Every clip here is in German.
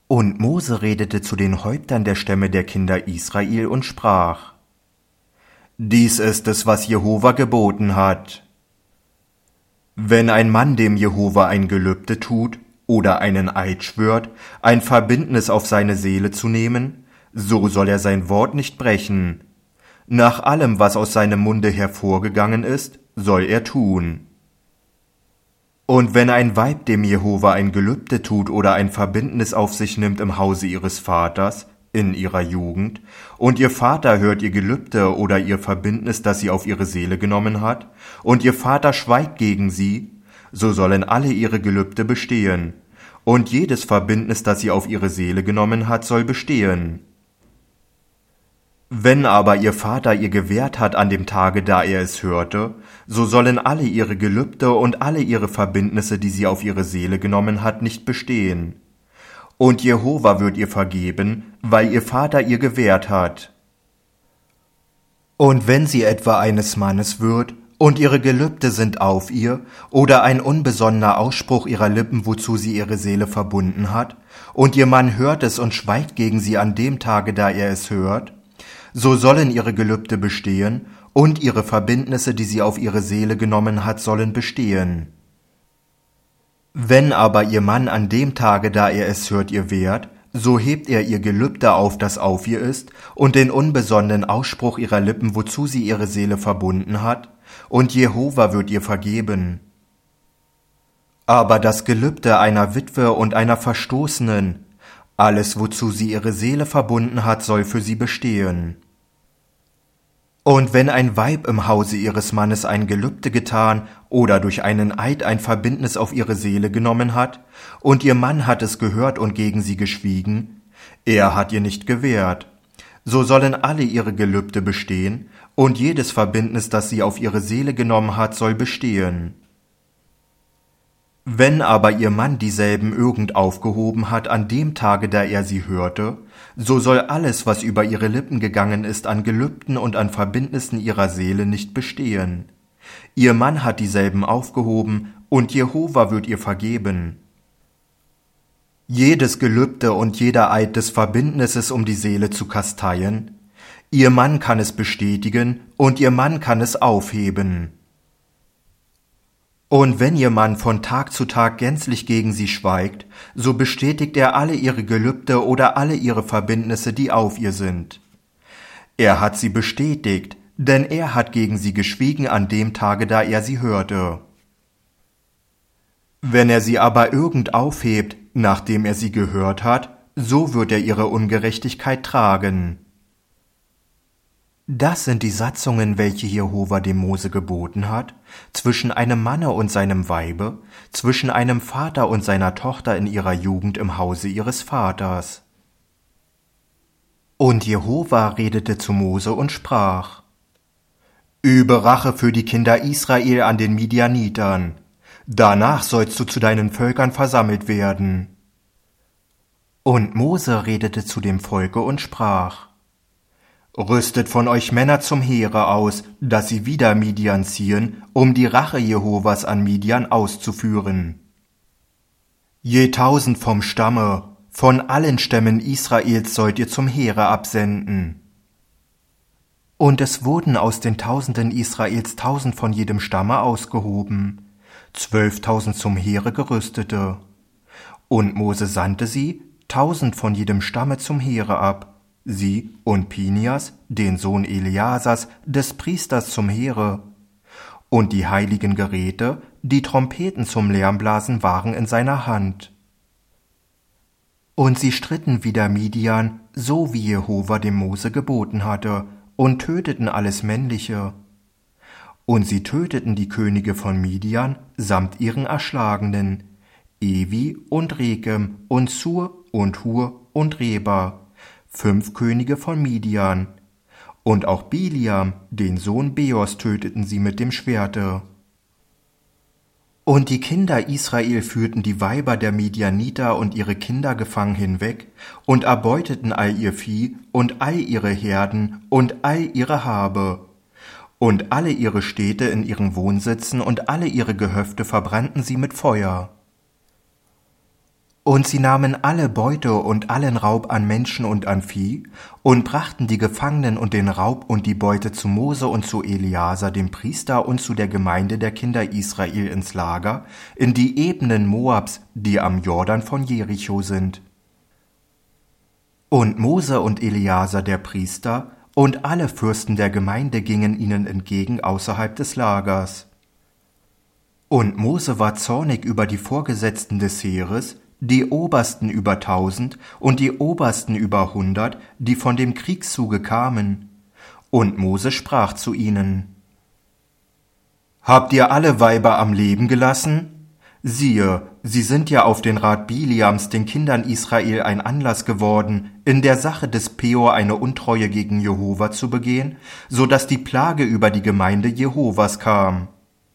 Und Mose redete zu den Häuptern der Stämme der Kinder Israel und sprach: Dies ist es, was Jehova geboten hat. Wenn ein Mann dem Jehova ein Gelübde tut oder einen Eid schwört, ein Verbindnis auf seine Seele zu nehmen, so soll er sein Wort nicht brechen. Nach allem, was aus seinem Munde hervorgegangen ist, soll er tun. Und wenn ein Weib dem Jehova ein Gelübde tut oder ein Verbindnis auf sich nimmt im Hause ihres Vaters, in ihrer Jugend, und ihr Vater hört ihr Gelübde oder ihr Verbindnis, das sie auf ihre Seele genommen hat, und ihr Vater schweigt gegen sie, so sollen alle ihre Gelübde bestehen, und jedes Verbindnis, das sie auf ihre Seele genommen hat, soll bestehen. Wenn aber ihr Vater ihr gewährt hat an dem Tage, da er es hörte, so sollen alle ihre Gelübde und alle ihre Verbindnisse, die sie auf ihre Seele genommen hat, nicht bestehen. Und Jehova wird ihr vergeben, weil ihr Vater ihr gewährt hat. Und wenn sie etwa eines Mannes wird, und ihre Gelübde sind auf ihr, oder ein unbesonnener Ausspruch ihrer Lippen, wozu sie ihre Seele verbunden hat, und ihr Mann hört es und schweigt gegen sie an dem Tage, da er es hört, so sollen ihre Gelübde bestehen, und ihre Verbindnisse, die sie auf ihre Seele genommen hat, sollen bestehen. Wenn aber ihr Mann an dem Tage, da er es hört, ihr wehrt, so hebt er ihr Gelübde auf, das auf ihr ist, und den unbesonnenen Ausspruch ihrer Lippen, wozu sie ihre Seele verbunden hat, und Jehova wird ihr vergeben. Aber das Gelübde einer Witwe und einer Verstoßenen, alles, wozu sie ihre Seele verbunden hat, soll für sie bestehen. Und wenn ein Weib im Hause ihres Mannes ein Gelübde getan oder durch einen Eid ein Verbindnis auf ihre Seele genommen hat, und ihr Mann hat es gehört und gegen sie geschwiegen, er hat ihr nicht gewährt, so sollen alle ihre Gelübde bestehen, und jedes Verbindnis, das sie auf ihre Seele genommen hat, soll bestehen. Wenn aber ihr Mann dieselben irgend aufgehoben hat an dem Tage, da er sie hörte, so soll alles, was über ihre Lippen gegangen ist, an Gelübden und an Verbindnissen ihrer Seele nicht bestehen. Ihr Mann hat dieselben aufgehoben, und Jehova wird ihr vergeben. Jedes Gelübde und jeder Eid des Verbindnisses, um die Seele zu kasteien, ihr Mann kann es bestätigen, und ihr Mann kann es aufheben. Und wenn ihr Mann von Tag zu Tag gänzlich gegen sie schweigt, so bestätigt er alle ihre Gelübde oder alle ihre Verbindnisse, die auf ihr sind. Er hat sie bestätigt, denn er hat gegen sie geschwiegen an dem Tage, da er sie hörte. Wenn er sie aber irgend aufhebt, nachdem er sie gehört hat, so wird er ihre Ungerechtigkeit tragen. Das sind die Satzungen, welche Jehova dem Mose geboten hat, zwischen einem Manne und seinem Weibe, zwischen einem Vater und seiner Tochter in ihrer Jugend im Hause ihres Vaters. Und Jehova redete zu Mose und sprach: Übe Rache für die Kinder Israel an den Midianitern, danach sollst du zu deinen Völkern versammelt werden. Und Mose redete zu dem Volke und sprach: Rüstet von euch Männer zum Heere aus, dass sie wider Midian ziehen, um die Rache Jehovas an Midian auszuführen. Je 1000 vom Stamme, von allen Stämmen Israels sollt ihr zum Heere absenden. Und es wurden aus den Tausenden Israels 1000 von jedem Stamme ausgehoben, 12.000 zum Heere Gerüstete. Und Mose sandte sie, 1000 von jedem Stamme zum Heere ab, sie und Pinias, den Sohn Eleasars, des Priesters zum Heere. Und die heiligen Geräte, die Trompeten zum Lärmblasen, waren in seiner Hand. Und sie stritten wider Midian, so wie Jehova dem Mose geboten hatte, und töteten alles Männliche. Und sie töteten die Könige von Midian samt ihren Erschlagenen, Evi und Rekem und Sur und Hur und Reba, 5 Könige von Midian. Und auch Biliam, den Sohn Beors, töteten sie mit dem Schwerte. Und die Kinder Israel führten die Weiber der Midianiter und ihre Kinder gefangen hinweg und erbeuteten all ihr Vieh und all ihre Herden und all ihre Habe. Und alle ihre Städte in ihren Wohnsitzen und alle ihre Gehöfte verbrannten sie mit Feuer. Und sie nahmen alle Beute und allen Raub an Menschen und an Vieh und brachten die Gefangenen und den Raub und die Beute zu Mose und zu Eleazar dem Priester und zu der Gemeinde der Kinder Israel ins Lager, in die Ebenen Moabs, die am Jordan von Jericho sind. Und Mose und Eleazar der Priester und alle Fürsten der Gemeinde gingen ihnen entgegen außerhalb des Lagers. Und Mose war zornig über die Vorgesetzten des Heeres, die Obersten über 1000 und die Obersten über 100, die von dem Kriegszuge kamen. Und Mose sprach zu ihnen: Habt ihr alle Weiber am Leben gelassen? Siehe, sie sind ja auf den Rat Biliams den Kindern Israel ein Anlass geworden, in der Sache des Peor eine Untreue gegen Jehova zu begehen, so dass die Plage über die Gemeinde Jehovas kam.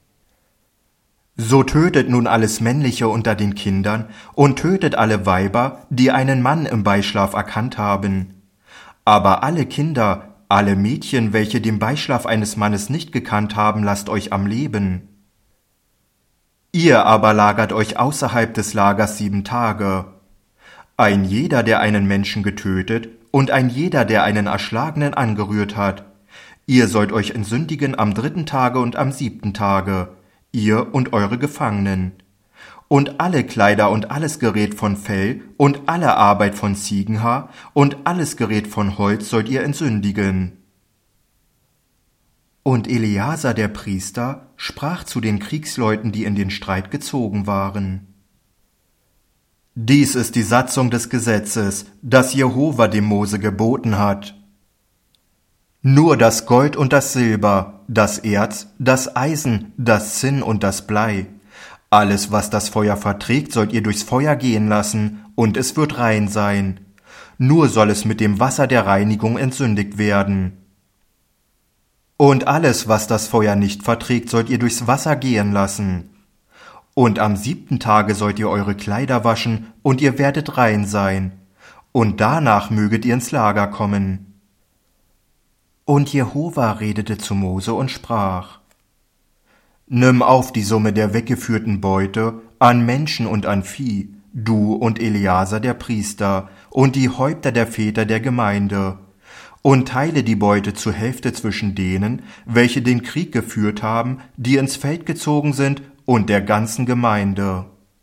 So tötet nun alles Männliche unter den Kindern und tötet alle Weiber, die einen Mann im Beischlaf erkannt haben. Aber alle Kinder, alle Mädchen, welche den Beischlaf eines Mannes nicht gekannt haben, lasst euch am Leben. Ihr aber lagert euch außerhalb des Lagers 7 Tage. Ein jeder, der einen Menschen getötet, und ein jeder, der einen Erschlagenen angerührt hat. Ihr sollt euch entsündigen am 3. Tage und am 7. Tage, ihr und eure Gefangenen. Und alle Kleider und alles Gerät von Fell und alle Arbeit von Ziegenhaar und alles Gerät von Holz sollt ihr entsündigen. Und Eleazar der Priester sprach zu den Kriegsleuten, die in den Streit gezogen waren: Dies ist die Satzung des Gesetzes, das Jehova dem Mose geboten hat. Nur das Gold und das Silber, das Erz, das Eisen, das Zinn und das Blei, alles, was das Feuer verträgt, sollt ihr durchs Feuer gehen lassen, und es wird rein sein. Nur soll es mit dem Wasser der Reinigung entsündigt werden. Und alles, was das Feuer nicht verträgt, sollt ihr durchs Wasser gehen lassen. Und am 7. Tage sollt ihr eure Kleider waschen, und ihr werdet rein sein. Und danach möget ihr ins Lager kommen. Und Jehova redete zu Mose und sprach: Nimm auf die Summe der weggeführten Beute an Menschen und an Vieh, du und Eleazar der Priester und die Häupter der Väter der Gemeinde, und teile die Beute zur Hälfte zwischen denen, welche den Krieg geführt haben, die ins Feld gezogen sind, und der ganzen Gemeinde.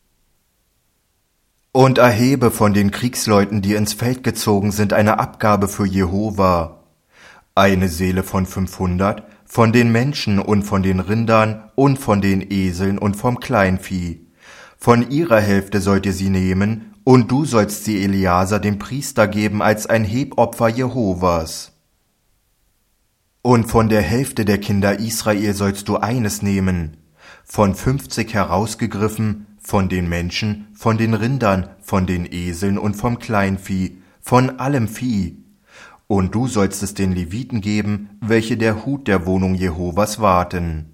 Und erhebe von den Kriegsleuten, die ins Feld gezogen sind, eine Abgabe für Jehova. Eine Seele von 500, von den Menschen und von den Rindern und von den Eseln und vom Kleinvieh. Von ihrer Hälfte sollt ihr sie nehmen, und du sollst sie Eleazar dem Priester geben als ein Hebopfer Jehovas. Und von der Hälfte der Kinder Israel sollst du eines nehmen, von 50 herausgegriffen, von den Menschen, von den Rindern, von den Eseln und vom Kleinvieh, von allem Vieh. Und du sollst es den Leviten geben, welche der Hut der Wohnung Jehovas warten.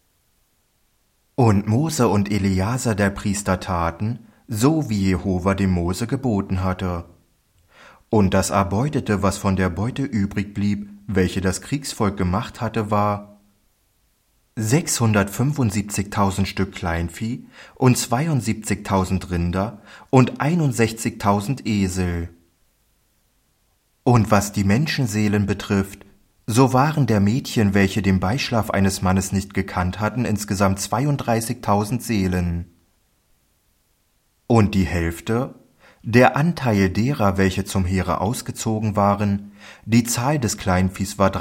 Und Mose und Eleazar der Priester taten, so wie Jehova dem Mose geboten hatte. Und das Erbeutete, was von der Beute übrig blieb, welche das Kriegsvolk gemacht hatte, war 675.000 Stück Kleinvieh und 72.000 Rinder und 61.000 Esel. Und was die Menschenseelen betrifft, so waren der Mädchen, welche den Beischlaf eines Mannes nicht gekannt hatten, insgesamt 32.000 Seelen. Und die Hälfte, der Anteil derer, welche zum Heere ausgezogen waren, die Zahl des Kleinviehs war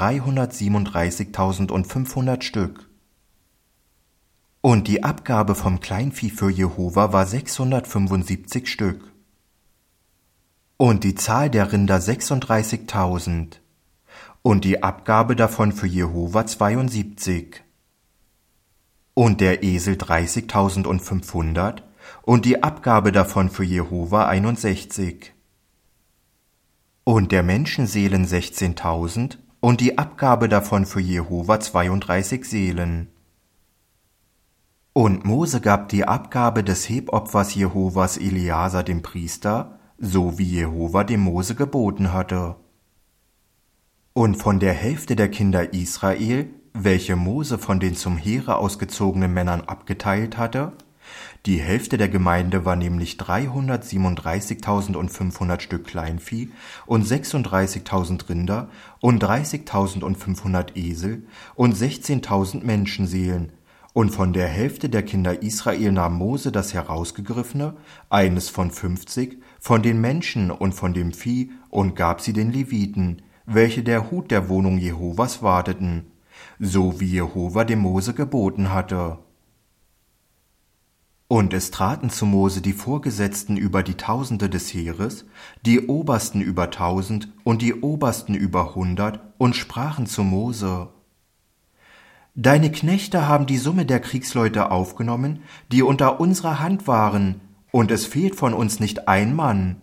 337.500 Stück. Und die Abgabe vom Kleinvieh für Jehova war 675 Stück. Und die Zahl der Rinder 36.000. Und die Abgabe davon für Jehova 72. Und der Esel 30.500. Und die Abgabe davon für Jehova 61. Und der Menschenseelen 16.000. Und die Abgabe davon für Jehova 32 Seelen. Und Mose gab die Abgabe des Hebopfers Jehovas Eleazar dem Priester, so wie Jehova dem Mose geboten hatte. Und von der Hälfte der Kinder Israel, welche Mose von den zum Heere ausgezogenen Männern abgeteilt hatte, Die Hälfte der Gemeinde war nämlich 337.500 Stück Kleinvieh und 36.000 Rinder und 30.500 Esel und 16.000 Menschenseelen. Und von der Hälfte der Kinder Israel nahm Mose das Herausgegriffene, eines von 50, von den Menschen und von dem Vieh, und gab sie den Leviten, welche der Hut der Wohnung Jehovas warteten, so wie Jehova dem Mose geboten hatte. Und es traten zu Mose die Vorgesetzten über die Tausende des Heeres, die Obersten über 1.000 und die Obersten über 100, und sprachen zu Mose: Deine Knechte haben die Summe der Kriegsleute aufgenommen, die unter unserer Hand waren, und es fehlt von uns nicht ein Mann.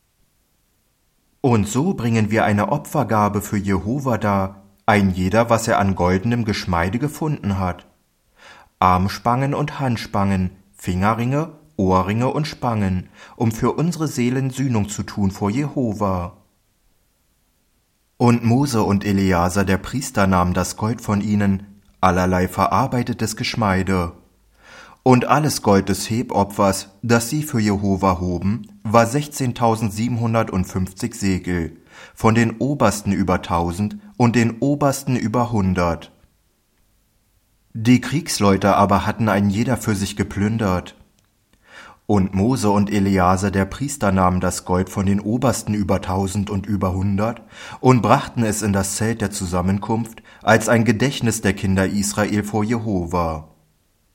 Und so bringen wir eine Opfergabe für Jehova dar, ein jeder, was er an goldenem Geschmeide gefunden hat: Armspangen und Handspangen, Fingerringe, Ohrringe und Spangen, um für unsere Seelen Sühnung zu tun vor Jehova. Und Mose und Eleazar der Priester nahmen das Gold von ihnen, allerlei verarbeitetes Geschmeide. Und alles Gold des Hebopfers, das sie für Jehova hoben, war 16.750 Sekel, von den Obersten über 1.000 und den Obersten über 100. Die Kriegsleute aber hatten ein jeder für sich geplündert. Und Mose und Eleazar der Priester nahmen das Gold von den Obersten über 1.000 und über 100 und brachten es in das Zelt der Zusammenkunft als ein Gedächtnis der Kinder Israel vor Jehova.